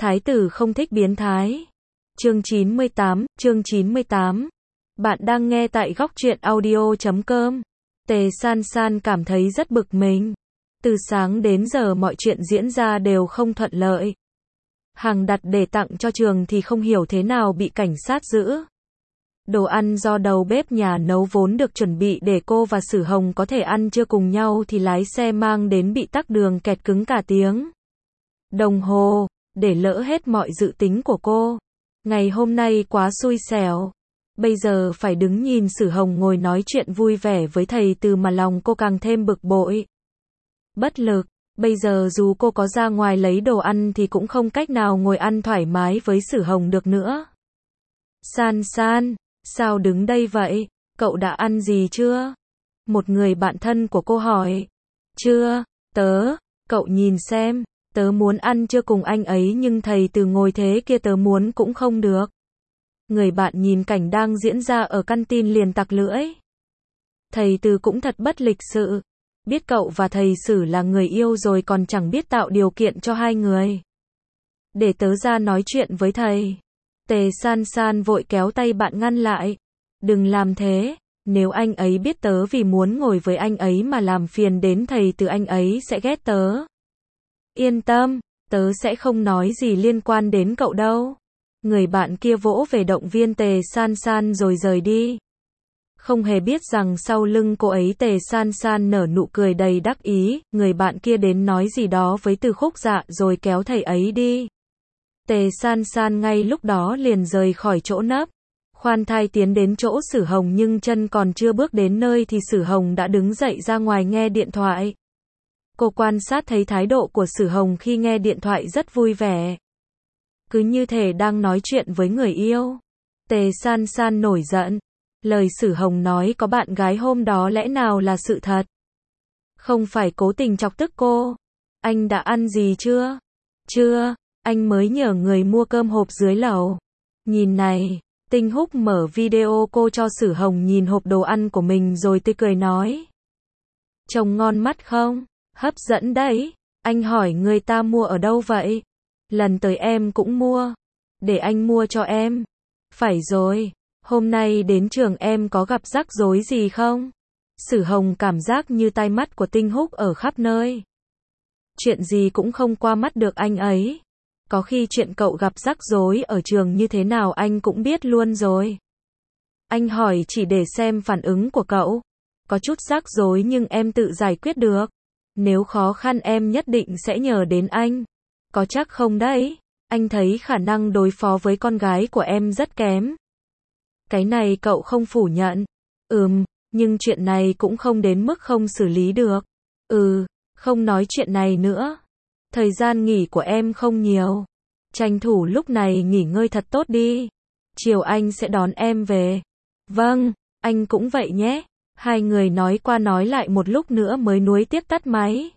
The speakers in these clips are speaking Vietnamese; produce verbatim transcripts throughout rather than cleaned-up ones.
Thái tử không thích biến thái. Chương chín mươi tám, chương chín mươi tám. Bạn đang nghe tại góc truyện audio chấm com. Tề San San cảm thấy rất bực mình. Từ sáng đến giờ mọi chuyện diễn ra đều không thuận lợi. Hàng đặt để tặng cho trường thì không hiểu thế nào bị cảnh sát giữ. Đồ ăn do đầu bếp nhà nấu vốn được chuẩn bị để cô và Sử Hồng có thể ăn trưa cùng nhau thì lái xe mang đến bị tắc đường kẹt cứng cả tiếng đồng hồ, để lỡ hết mọi dự tính của cô. Ngày hôm nay quá xui xẻo. Bây giờ phải đứng nhìn Sử Hồng ngồi nói chuyện vui vẻ với thầy Từ mà lòng cô càng thêm bực bội. Bất lực, bây giờ dù cô có ra ngoài lấy đồ ăn thì cũng không cách nào ngồi ăn thoải mái với Sử Hồng được nữa. San San, sao đứng đây vậy? Cậu đã ăn gì chưa? Một người bạn thân của cô hỏi. Chưa, tớ, cậu nhìn xem, tớ muốn ăn trưa cùng anh ấy nhưng thầy Từ ngồi thế kia tớ muốn cũng không được. Người bạn nhìn cảnh đang diễn ra ở căn tin liền tặc lưỡi. Thầy Từ cũng thật bất lịch sự. Biết cậu và thầy Sử là người yêu rồi còn chẳng biết tạo điều kiện cho hai người. Để tớ ra nói chuyện với thầy. Tề San San vội kéo tay bạn ngăn lại. Đừng làm thế, nếu anh ấy biết tớ vì muốn ngồi với anh ấy mà làm phiền đến thầy Từ anh ấy sẽ ghét tớ. Yên tâm, tớ sẽ không nói gì liên quan đến cậu đâu. Người bạn kia vỗ về động viên Tề San San rồi rời đi. Không hề biết rằng sau lưng cô ấy Tề San San nở nụ cười đầy đắc ý, người bạn kia đến nói gì đó với Từ Khúc Dạ rồi kéo thầy ấy đi. Tề San San ngay lúc đó liền rời khỏi chỗ nấp. Khoan thai tiến đến chỗ Sử Hồng nhưng chân còn chưa bước đến nơi thì Sử Hồng đã đứng dậy ra ngoài nghe điện thoại. Cô quan sát thấy thái độ của Sử Hồng khi nghe điện thoại rất vui vẻ. Cứ như thể đang nói chuyện với người yêu. Tề San San nổi giận. Lời Sử Hồng nói có bạn gái hôm đó lẽ nào là sự thật? Không phải cố tình chọc tức cô. Anh đã ăn gì chưa? Chưa, anh mới nhờ người mua cơm hộp dưới lầu. Nhìn này, Tinh Húc mở video cô cho Sử Hồng nhìn hộp đồ ăn của mình rồi tươi cười nói. Trông ngon mắt không? Hấp dẫn đấy. Anh hỏi người ta mua ở đâu vậy? Lần tới em cũng mua. Để anh mua cho em. Phải rồi, hôm nay đến trường em có gặp rắc rối gì không? Sử Hồng cảm giác như tai mắt của Tinh Húc ở khắp nơi. Chuyện gì cũng không qua mắt được anh ấy. Có khi chuyện cậu gặp rắc rối ở trường như thế nào anh cũng biết luôn rồi. Anh hỏi chỉ để xem phản ứng của cậu. Có chút rắc rối nhưng em tự giải quyết được. Nếu khó khăn em nhất định sẽ nhờ đến anh. Có chắc không đấy? Anh thấy khả năng đối phó với con gái của em rất kém. Cái này cậu không phủ nhận. Ừm, nhưng chuyện này cũng không đến mức không xử lý được. Ừ, không nói chuyện này nữa. Thời gian nghỉ của em không nhiều. Tranh thủ lúc này nghỉ ngơi thật tốt đi. Chiều anh sẽ đón em về. Vâng, anh cũng vậy nhé. Hai người nói qua nói lại một lúc nữa mới nuối tiếc tắt máy.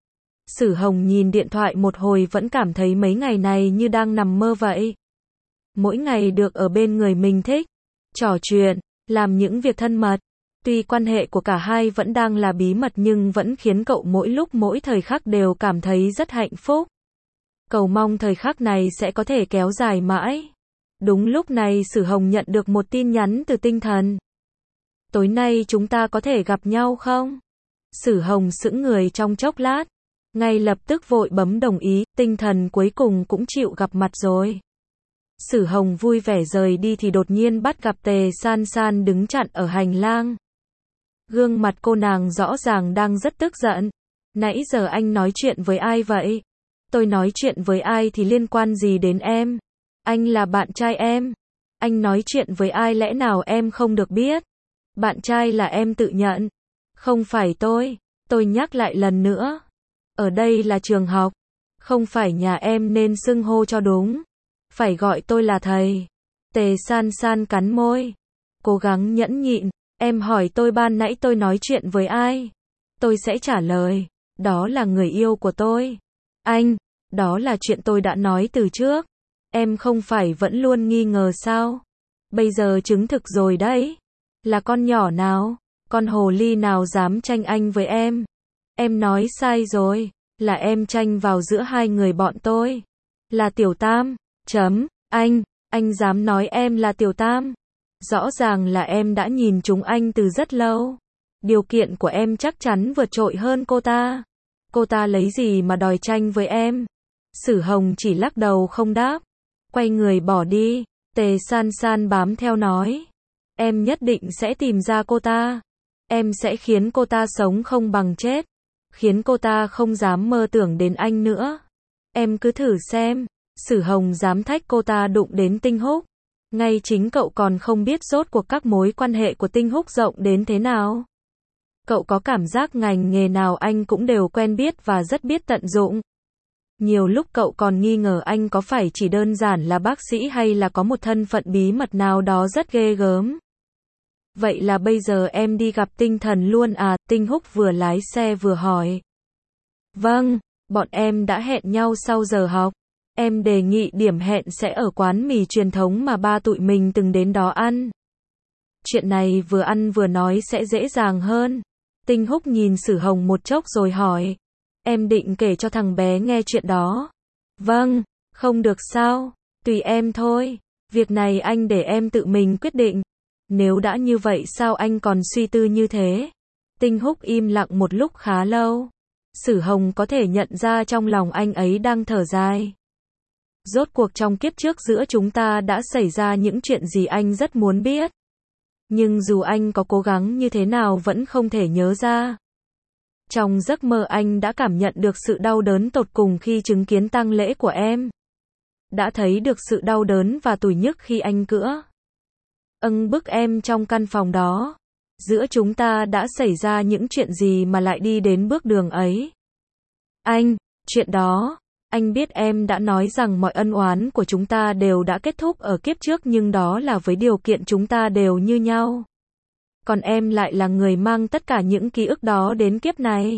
Sử Hồng nhìn điện thoại một hồi vẫn cảm thấy mấy ngày này như đang nằm mơ vậy. Mỗi ngày được ở bên người mình thích, trò chuyện, làm những việc thân mật. Tuy quan hệ của cả hai vẫn đang là bí mật nhưng vẫn khiến cậu mỗi lúc mỗi thời khắc đều cảm thấy rất hạnh phúc. Cầu mong thời khắc này sẽ có thể kéo dài mãi. Đúng lúc này Sử Hồng nhận được một tin nhắn từ Tinh Thần. Tối nay chúng ta có thể gặp nhau không? Sử Hồng sững người trong chốc lát. Ngay lập tức vội bấm đồng ý, Tinh Thần cuối cùng cũng chịu gặp mặt rồi. Sử Hồng vui vẻ rời đi thì đột nhiên bắt gặp Tề San San đứng chặn ở hành lang. Gương mặt cô nàng rõ ràng đang rất tức giận. Nãy giờ anh nói chuyện với ai vậy? Tôi nói chuyện với ai thì liên quan gì đến em? Anh là bạn trai em. Anh nói chuyện với ai lẽ nào em không được biết? Bạn trai là em tự nhận. Không phải tôi. Tôi nhắc lại lần nữa. Ở đây là trường học. Không phải nhà em nên xưng hô cho đúng. Phải gọi tôi là thầy. Tề San San cắn môi. Cố gắng nhẫn nhịn. Em hỏi tôi ban nãy tôi nói chuyện với ai? Tôi sẽ trả lời. Đó là người yêu của tôi. Anh, đó là chuyện tôi đã nói từ trước. Em không phải vẫn luôn nghi ngờ sao? Bây giờ chứng thực rồi đấy. Là con nhỏ nào? Con hồ ly nào dám tranh anh với em? Em nói sai rồi. Là em tranh vào giữa hai người bọn tôi. Là Tiểu Tam. Chấm. Anh, anh dám nói em là Tiểu Tam? Rõ ràng là em đã nhìn trúng anh từ rất lâu. Điều kiện của em chắc chắn vượt trội hơn cô ta. Cô ta lấy gì mà đòi tranh với em? Sử Hồng chỉ lắc đầu không đáp. Quay người bỏ đi. Tề San San bám theo nói. Em nhất định sẽ tìm ra cô ta. Em sẽ khiến cô ta sống không bằng chết. Khiến cô ta không dám mơ tưởng đến anh nữa. Em cứ thử xem. Sử Hồng dám thách cô ta đụng đến Tinh Húc. Ngay chính cậu còn không biết rốt cuộc các mối quan hệ của Tinh Húc rộng đến thế nào. Cậu có cảm giác ngành nghề nào anh cũng đều quen biết và rất biết tận dụng. Nhiều lúc cậu còn nghi ngờ anh có phải chỉ đơn giản là bác sĩ hay là có một thân phận bí mật nào đó rất ghê gớm. Vậy là bây giờ em đi gặp Tinh Thần luôn à? Tinh Húc vừa lái xe vừa hỏi. Vâng, bọn em đã hẹn nhau sau giờ học. Em đề nghị điểm hẹn sẽ ở quán mì truyền thống mà ba tụi mình từng đến đó ăn. Chuyện này vừa ăn vừa nói sẽ dễ dàng hơn. Tinh Húc nhìn Sử Hồng một chốc rồi hỏi. Em định kể cho thằng bé nghe chuyện đó. Vâng, không được sao, tùy em thôi. Việc này anh để em tự mình quyết định. Nếu đã như vậy sao anh còn suy tư như thế? Tinh Húc im lặng một lúc khá lâu. Sử Hồng có thể nhận ra trong lòng anh ấy đang thở dài. Rốt cuộc trong kiếp trước giữa chúng ta đã xảy ra những chuyện gì anh rất muốn biết. Nhưng dù anh có cố gắng như thế nào vẫn không thể nhớ ra. Trong giấc mơ anh đã cảm nhận được sự đau đớn tột cùng khi chứng kiến tang lễ của em. Đã thấy được sự đau đớn và tủi nhức khi anh cữa âng bức em trong căn phòng đó. Giữa chúng ta đã xảy ra những chuyện gì mà lại đi đến bước đường ấy? Anh, chuyện đó, anh biết em đã nói rằng mọi ân oán của chúng ta đều đã kết thúc ở kiếp trước nhưng đó là với điều kiện chúng ta đều như nhau. Còn em lại là người mang tất cả những ký ức đó đến kiếp này.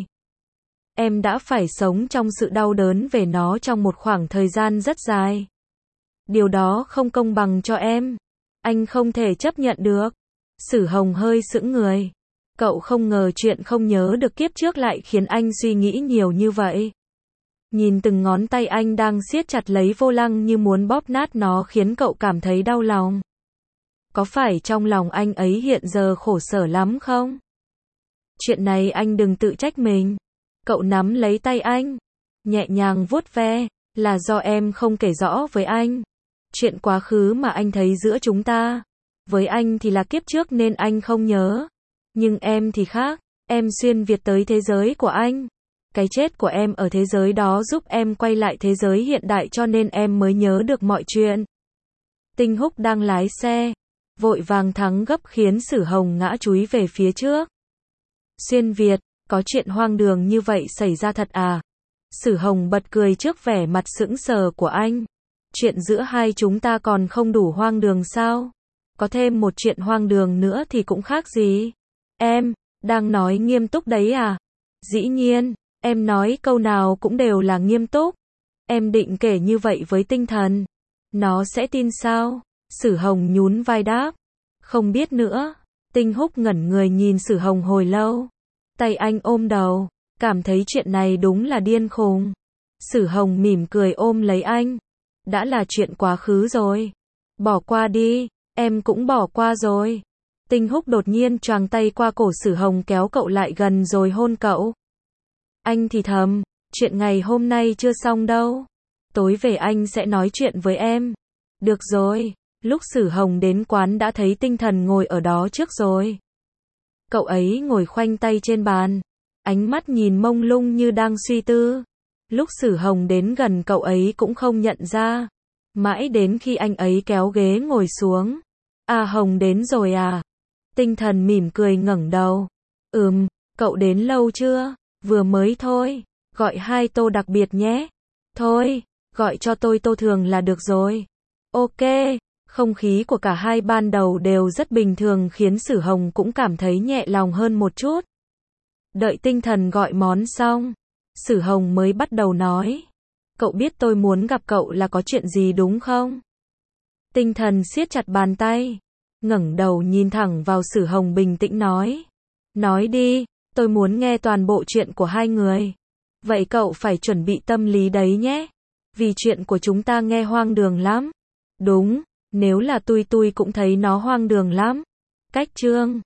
Em đã phải sống trong sự đau đớn về nó trong một khoảng thời gian rất dài. Điều đó không công bằng cho em. Anh không thể chấp nhận được. Sử Hồng hơi sững người. Cậu không ngờ chuyện không nhớ được kiếp trước lại khiến anh suy nghĩ nhiều như vậy. Nhìn từng ngón tay anh đang siết chặt lấy vô lăng như muốn bóp nát nó khiến cậu cảm thấy đau lòng. Có phải trong lòng anh ấy hiện giờ khổ sở lắm không? Chuyện này anh đừng tự trách mình. Cậu nắm lấy tay anh, nhẹ nhàng vuốt ve, là do em không kể rõ với anh. Chuyện quá khứ mà anh thấy giữa chúng ta. Với anh thì là kiếp trước nên anh không nhớ. Nhưng em thì khác, em xuyên Việt tới thế giới của anh. Cái chết của em ở thế giới đó giúp em quay lại thế giới hiện đại cho nên em mới nhớ được mọi chuyện. Tinh Húc đang lái xe, vội vàng thắng gấp khiến Sử Hồng ngã chúi về phía trước. Xuyên Việt, có chuyện hoang đường như vậy xảy ra thật à? Sử Hồng bật cười trước vẻ mặt sững sờ của anh. Chuyện giữa hai chúng ta còn không đủ hoang đường sao? Có thêm một chuyện hoang đường nữa thì cũng khác gì? Em, đang nói nghiêm túc đấy à? Dĩ nhiên, em nói câu nào cũng đều là nghiêm túc. Em định kể như vậy với Tinh Thần. Nó sẽ tin sao? Sử Hồng nhún vai đáp. Không biết nữa. Tinh Húc ngẩn người nhìn Sử Hồng hồi lâu. Tay anh ôm đầu, cảm thấy chuyện này đúng là điên khùng. Sử Hồng mỉm cười ôm lấy anh. Đã là chuyện quá khứ rồi. Bỏ qua đi, em cũng bỏ qua rồi. Tinh Húc đột nhiên choàng tay qua cổ Sử Hồng kéo cậu lại gần rồi hôn cậu. Anh thì thầm, chuyện ngày hôm nay chưa xong đâu. Tối về anh sẽ nói chuyện với em. Được rồi, lúc Sử Hồng đến quán đã thấy Tinh Thần ngồi ở đó trước rồi. Cậu ấy ngồi khoanh tay trên bàn, ánh mắt nhìn mông lung như đang suy tư. Lúc Sử Hồng đến gần cậu ấy cũng không nhận ra. Mãi đến khi anh ấy kéo ghế ngồi xuống. À Hồng đến rồi à? Tinh Thần mỉm cười ngẩng đầu. Ừm, cậu đến lâu chưa? Vừa mới thôi. Gọi hai tô đặc biệt nhé. Thôi, gọi cho tôi tô thường là được rồi. Ok. Không khí của cả hai ban đầu đều rất bình thường khiến Sử Hồng cũng cảm thấy nhẹ lòng hơn một chút. Đợi Tinh Thần gọi món xong, Sử Hồng mới bắt đầu nói. Cậu biết tôi muốn gặp cậu là có chuyện gì đúng không? Tinh Thần siết chặt bàn tay, ngẩng đầu nhìn thẳng vào Sử Hồng bình tĩnh nói. Nói đi, tôi muốn nghe toàn bộ chuyện của hai người. Vậy cậu phải chuẩn bị tâm lý đấy nhé. Vì chuyện của chúng ta nghe hoang đường lắm. Đúng, nếu là tui tui cũng thấy nó hoang đường lắm. Cách chương